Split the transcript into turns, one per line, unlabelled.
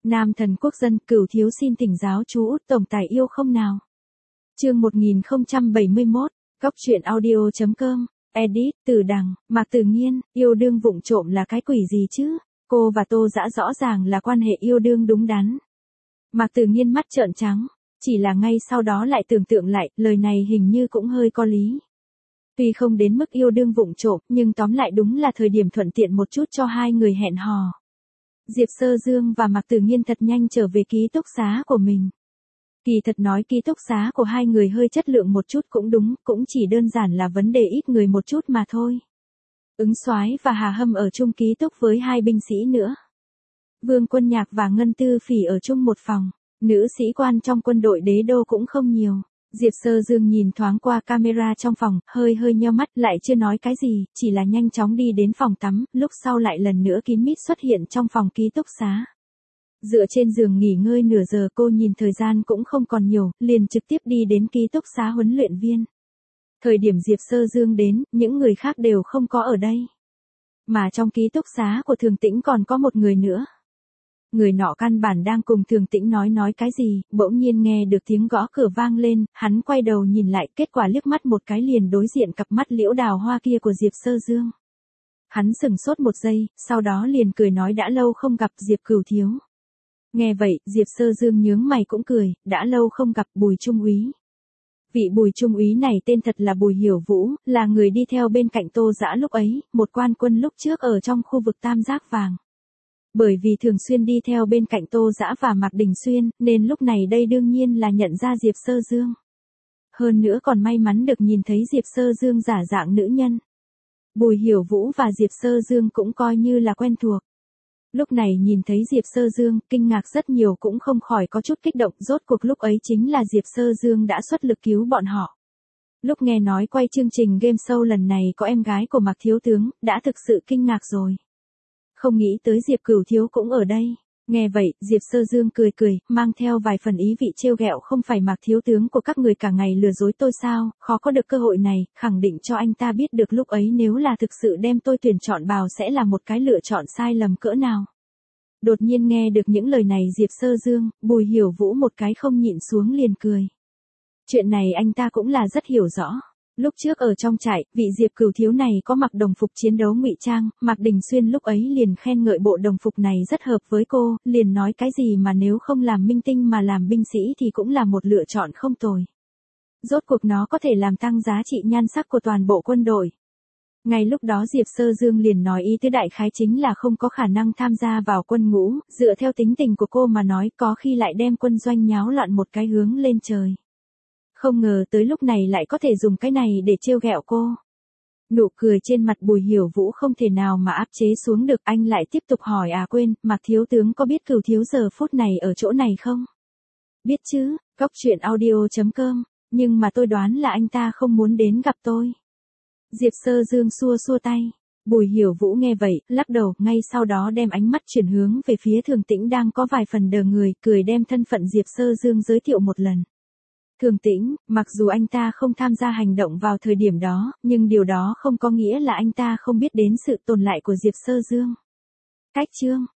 Nam thần quốc dân, Cửu thiếu xin thỉnh giáo chú Út tổng tài yêu không nào. Chương 1071, Góc truyện audio.com, edit, Từ Đằng, Mạc Tử Nghiên, yêu đương vụng trộm là cái quỷ gì chứ? Cô và Tô Dã rõ ràng là quan hệ yêu đương đúng đắn. Mạc Tử Nghiên mắt trợn trắng, chỉ là ngay sau đó lại tưởng tượng lại, lời này hình như cũng hơi có lý. Tuy không đến mức yêu đương vụng trộm, nhưng tóm lại đúng là thời điểm thuận tiện một chút cho hai người hẹn hò. Diệp Sơ Dương và Mạc Tử Nghiên thật nhanh trở về ký túc xá của mình. Kỳ thật nói ký túc xá của hai người hơi chất lượng một chút cũng đúng, cũng chỉ đơn giản là vấn đề ít người một chút mà thôi. Ứng Soái và Hà Hâm ở chung ký túc với hai binh sĩ nữa. Vương Quân Nhạc và Ngân Tư Phỉ ở chung một phòng, nữ sĩ quan trong quân đội đế đô cũng không nhiều. Diệp Sơ Dương nhìn thoáng qua camera trong phòng, hơi nheo mắt, lại chưa nói cái gì, chỉ là nhanh chóng đi đến phòng tắm, lúc sau lại lần nữa kín mít xuất hiện trong phòng ký túc xá. Dựa trên giường nghỉ ngơi nửa giờ, cô nhìn thời gian cũng không còn nhiều, liền trực tiếp đi đến ký túc xá huấn luyện viên. Thời điểm Diệp Sơ Dương đến, những người khác đều không có ở đây. Mà trong ký túc xá của Thường Tĩnh còn có một người nữa. Người nọ căn bản đang cùng Thường Tĩnh nói cái gì, bỗng nhiên nghe được tiếng gõ cửa vang lên, hắn quay đầu nhìn lại, kết quả liếc mắt một cái liền đối diện cặp mắt liễu đào hoa kia của Diệp Sơ Dương. Hắn sững sốt một giây, sau đó liền cười nói đã lâu không gặp Diệp Cửu thiếu. Nghe vậy, Diệp Sơ Dương nhướng mày cũng cười, đã lâu không gặp Bùi Trung úy. Vị Bùi Trung úy này tên thật là Bùi Hiểu Vũ, là người đi theo bên cạnh Tô Dã lúc ấy, một quan quân lúc trước ở trong khu vực Tam Giác Vàng. Bởi vì thường xuyên đi theo bên cạnh Tô Dã và Mạc Đình Xuyên, nên lúc này đây đương nhiên là nhận ra Diệp Sơ Dương. Hơn nữa còn may mắn được nhìn thấy Diệp Sơ Dương giả dạng nữ nhân. Bùi Hiểu Vũ và Diệp Sơ Dương cũng coi như là quen thuộc. Lúc này nhìn thấy Diệp Sơ Dương, kinh ngạc rất nhiều cũng không khỏi có chút kích động, rốt cuộc lúc ấy chính là Diệp Sơ Dương đã xuất lực cứu bọn họ. Lúc nghe nói quay chương trình game show lần này có em gái của Mạc thiếu tướng, đã thực sự kinh ngạc rồi. Không nghĩ tới Diệp Cửu thiếu cũng ở đây. Nghe vậy, Diệp Sơ Dương cười, mang theo vài phần ý vị trêu ghẹo, không phải Mạc thiếu tướng của các người cả ngày lừa dối tôi sao, khó có được cơ hội này, khẳng định cho anh ta biết được lúc ấy nếu là thực sự đem tôi tuyển chọn vào sẽ là một cái lựa chọn sai lầm cỡ nào. Đột nhiên nghe được những lời này Diệp Sơ Dương, Bùi Hiểu Vũ một cái không nhịn xuống liền cười. Chuyện này anh ta cũng là rất hiểu rõ. Lúc trước ở trong trại, vị Diệp Cửu thiếu này có mặc đồng phục chiến đấu ngụy trang, Mạc Đình Xuyên lúc ấy liền khen ngợi bộ đồng phục này rất hợp với cô, liền nói cái gì mà nếu không làm minh tinh mà làm binh sĩ thì cũng là một lựa chọn không tồi. Rốt cuộc nó có thể làm tăng giá trị nhan sắc của toàn bộ quân đội. Ngay lúc đó Diệp Sơ Dương liền nói ý tứ đại khái chính là không có khả năng tham gia vào quân ngũ, dựa theo tính tình của cô mà nói có khi lại đem quân doanh nháo loạn một cái hướng lên trời. Không ngờ tới lúc này lại có thể dùng cái này để trêu ghẹo cô. Nụ cười trên mặt Bùi Hiểu Vũ không thể nào mà áp chế xuống được, anh lại tiếp tục hỏi quên, Mạc thiếu tướng có biết Cửu thiếu giờ phút này ở chỗ này không? Biết chứ, Góc truyện audio.com, nhưng mà tôi đoán là anh ta không muốn đến gặp tôi. Diệp Sơ Dương xua tay. Bùi Hiểu Vũ nghe vậy, lắc đầu, ngay sau đó đem ánh mắt chuyển hướng về phía Thường Tĩnh đang có vài phần đờ người, cười đem thân phận Diệp Sơ Dương giới thiệu một lần. Thường Tĩnh, mặc dù anh ta không tham gia hành động vào thời điểm đó, nhưng điều đó không có nghĩa là anh ta không biết đến sự tồn tại của Diệp Sơ Dương. Cách chương